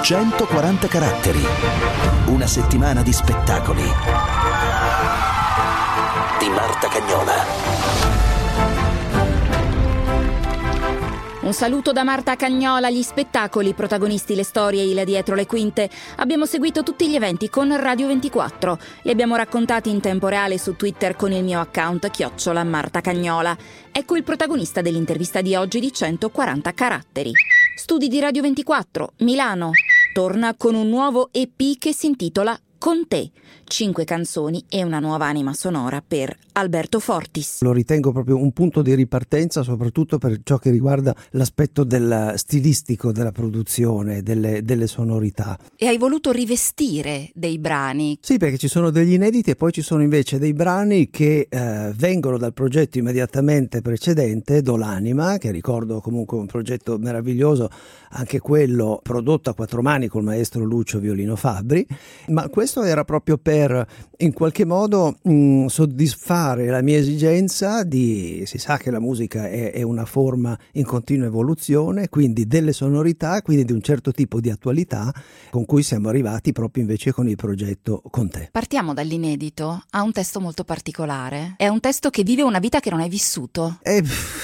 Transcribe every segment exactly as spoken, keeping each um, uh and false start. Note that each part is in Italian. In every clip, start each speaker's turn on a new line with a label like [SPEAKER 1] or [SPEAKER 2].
[SPEAKER 1] centoquaranta caratteri. Una settimana di spettacoli di Marta Cagnola.
[SPEAKER 2] Un saluto da Marta Cagnola. Gli spettacoli, protagonisti, le storie, il dietro le quinte. Abbiamo seguito tutti gli eventi con Radio ventiquattro. Li abbiamo raccontati in tempo reale su Twitter con il mio account chiocciola Marta Cagnola. Ecco il protagonista dell'intervista di oggi di centoquaranta caratteri. Studi di Radio ventiquattro, Milano. Torna con un nuovo E P che si intitola Con te. Cinque canzoni e una nuova anima sonora per Alberto Fortis.
[SPEAKER 3] Lo ritengo proprio un punto di ripartenza, soprattutto per ciò che riguarda l'aspetto del stilistico della produzione, delle, delle sonorità.
[SPEAKER 2] E hai voluto rivestire dei brani?
[SPEAKER 3] Sì, perché ci sono degli inediti e poi ci sono invece dei brani che eh, vengono dal progetto immediatamente precedente, Dolanima, che ricordo comunque un progetto meraviglioso, anche quello prodotto a quattro mani col maestro Lucio Violino Fabbri, ma questo era proprio per in qualche modo mh, soddisfare la mia esigenza di, si sa che la musica è, è una forma in continua evoluzione, quindi delle sonorità, quindi di un certo tipo di attualità con cui siamo arrivati proprio invece con il progetto Con te.
[SPEAKER 2] Partiamo dall'inedito. Ha un testo molto particolare, è un testo che vive una vita che non hai vissuto.
[SPEAKER 3] Eh,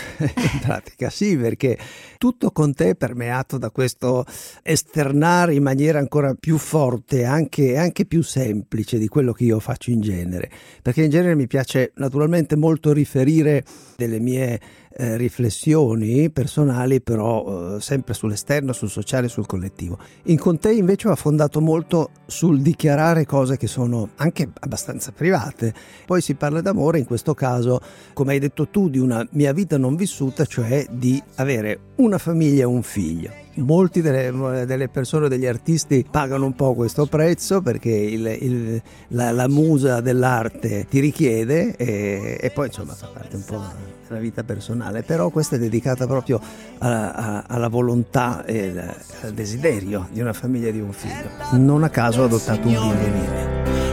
[SPEAKER 3] in pratica sì, perché tutto Con te è permeato da questo esternare in maniera ancora più forte, anche, anche più semplice di quello che io faccio in genere, perché in genere mi piace naturalmente molto riferire delle mie eh, riflessioni personali, però eh, sempre sull'esterno, sul sociale, sul collettivo. In Con te invece ho affondato molto sul dichiarare cose che sono anche abbastanza private. Poi si parla d'amore, in questo caso, come hai detto tu, di una mia vita non vissuta, cioè di avere una famiglia e un figlio. Molti delle, delle persone, degli artisti pagano un po' questo prezzo perché il, il, la, la musa dell'arte ti richiede e, e poi insomma fa parte un po' della vita personale, però questa è dedicata proprio a, a, alla volontà e al, al desiderio di una famiglia e di un figlio. Non a caso ho adottato un bimbo.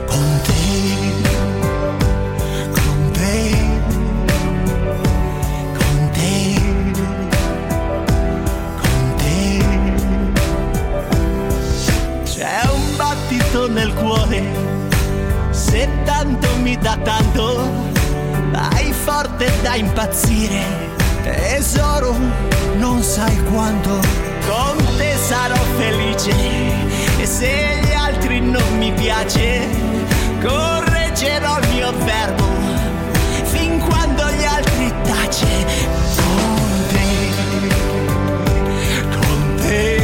[SPEAKER 4] Nel cuore, se tanto mi dà tanto, hai forte da impazzire, tesoro, non sai quanto. Con te sarò felice e se gli altri non mi piace, correggerò il mio verbo fin quando gli altri tace. Con te, con te.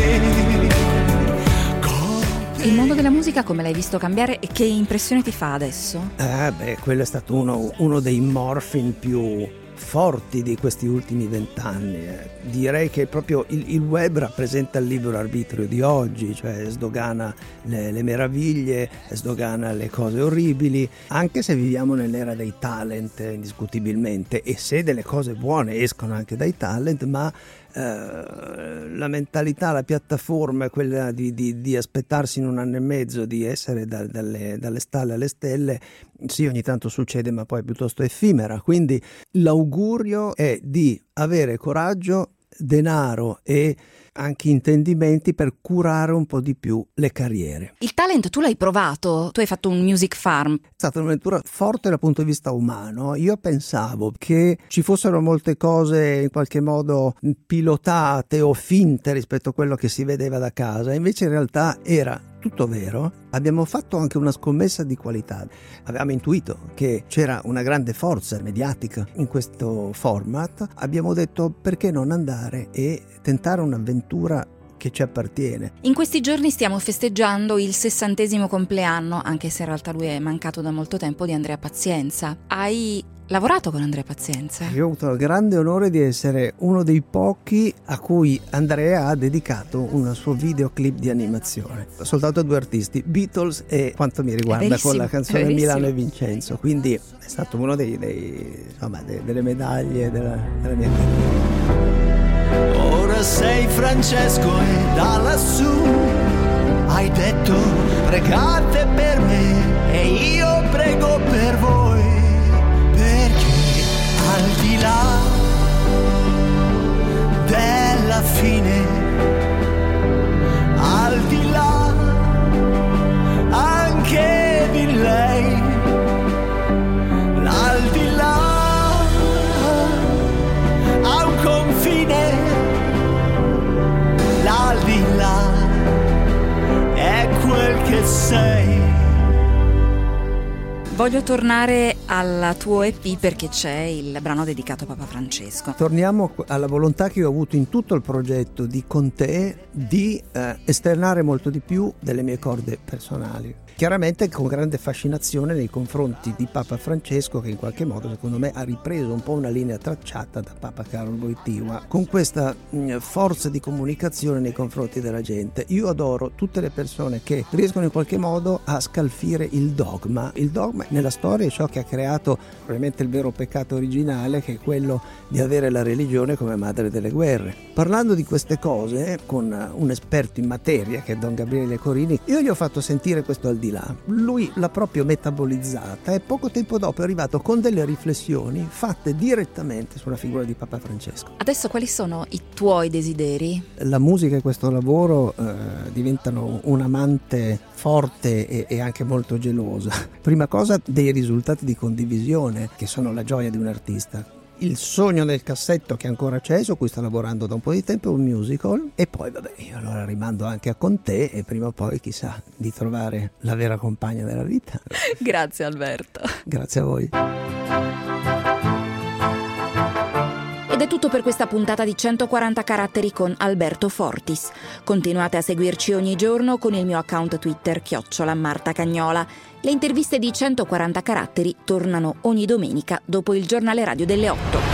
[SPEAKER 2] Il mondo della musica come l'hai visto cambiare e che impressione ti fa adesso?
[SPEAKER 3] Eh beh, quello è stato uno, uno dei morphin più forti di questi ultimi vent'anni. Eh. Direi che proprio il, il web rappresenta il libero arbitrio di oggi, cioè sdogana le, le meraviglie, sdogana le cose orribili, anche se viviamo nell'era dei talent indiscutibilmente, e se delle cose buone escono anche dai talent, ma Uh, la mentalità, la piattaforma è quella di, di, di aspettarsi in un anno e mezzo di essere da, dalle, dalle stalle alle stelle. Sì, ogni tanto succede, ma poi è piuttosto effimera, quindi l'augurio è di avere coraggio, denaro e anche intendimenti per curare un po' di più le carriere.
[SPEAKER 2] Il talent tu l'hai provato, tu hai fatto un music farm.
[SPEAKER 3] È stata un'avventura forte dal punto di vista umano. Io pensavo che ci fossero molte cose in qualche modo pilotate o finte rispetto a quello che si vedeva da casa, invece in realtà era tutto vero. Abbiamo fatto anche una scommessa di qualità. Avevamo intuito che c'era una grande forza mediatica in questo format. Abbiamo detto perché non andare e tentare un'avventura che ci appartiene.
[SPEAKER 2] In questi giorni stiamo festeggiando il sessantesimo compleanno, anche se in realtà lui è mancato da molto tempo, di Andrea Pazienza. Hai lavorato con Andrea Pazienza?
[SPEAKER 3] Io ho avuto il grande onore di essere uno dei pochi a cui Andrea ha dedicato un suo videoclip di animazione. Soltanto due artisti, Beatles e, quanto mi riguarda, con la canzone Milano e Vincenzo. Quindi è stato uno dei, dei insomma, dei, delle medaglie della, della mia vita.
[SPEAKER 4] Ora sei Francesco e da lassù hai detto pregate per me e io prego per voi, perché al di là della fine, al di là
[SPEAKER 2] Voglio tornare al tuo E P perché c'è il brano dedicato a Papa Francesco.
[SPEAKER 3] Torniamo alla volontà che ho avuto in tutto il progetto di Con te di eh, esternare molto di più delle mie corde personali. Chiaramente con grande fascinazione nei confronti di Papa Francesco, che in qualche modo secondo me ha ripreso un po' una linea tracciata da Papa Karol Wojtyła, con questa mh, forza di comunicazione nei confronti della gente. Io adoro tutte le persone che riescono in qualche modo a scalfire il dogma. Il dogma nella storia è ciò che ha creato probabilmente il vero peccato originale, che è quello di avere la religione come madre delle guerre. Parlando di queste cose con un esperto in materia che è Don Gabriele Corini, io gli ho fatto sentire questo al di là. Lui l'ha proprio metabolizzata e poco tempo dopo è arrivato con delle riflessioni fatte direttamente sulla figura di Papa Francesco.
[SPEAKER 2] Adesso quali sono i tuoi desideri?
[SPEAKER 3] La musica e questo lavoro eh, diventano un amante forte e, e anche molto gelosa. Prima cosa, dei risultati di condivisione che sono la gioia di un artista. Il sogno nel cassetto che ancora c'è, su cui sto lavorando da un po' di tempo, è un musical. E poi vabbè, io allora rimando anche a Con te e prima o poi chissà di trovare la vera compagna della vita.
[SPEAKER 2] Grazie Alberto.
[SPEAKER 3] Grazie a voi.
[SPEAKER 2] Ed è tutto per questa puntata di centoquaranta caratteri con Alberto Fortis. Continuate a seguirci ogni giorno con il mio account Twitter chiocciola Marta Cagnola. Le interviste di centoquaranta caratteri tornano ogni domenica dopo il giornale radio delle otto.